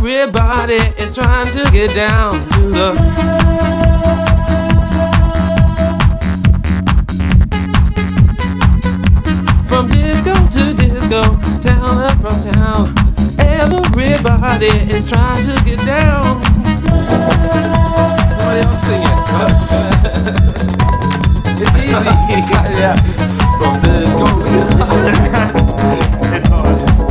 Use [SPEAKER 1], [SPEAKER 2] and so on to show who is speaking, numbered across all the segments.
[SPEAKER 1] Everybody is trying to get down to the from disco to disco, town across town. Everybody is trying to get down. Somebody else sing it. It's easy. Yeah. From disco. It's on.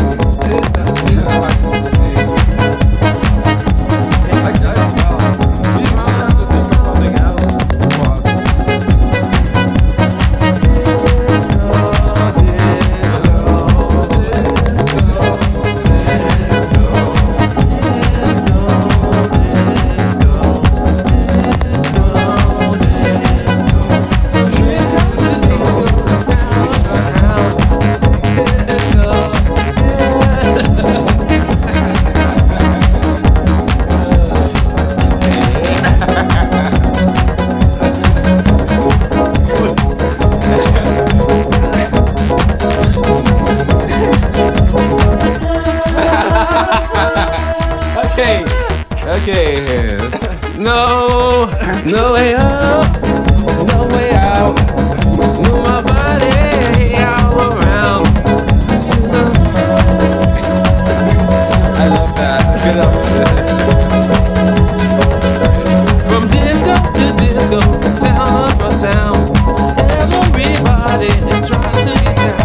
[SPEAKER 1] Okay. No way up, no way out. Move my body all around to the. I love that. Good up. From disco to disco, town across town. Everybody is trying to get down.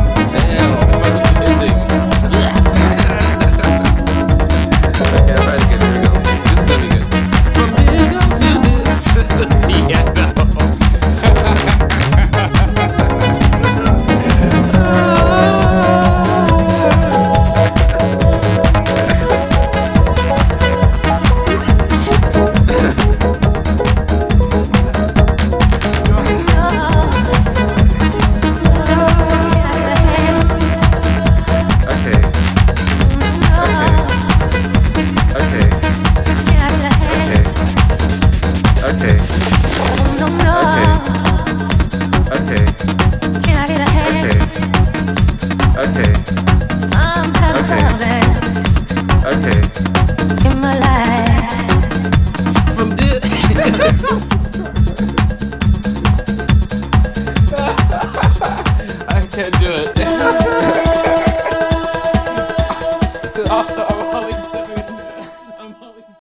[SPEAKER 1] I can't do it.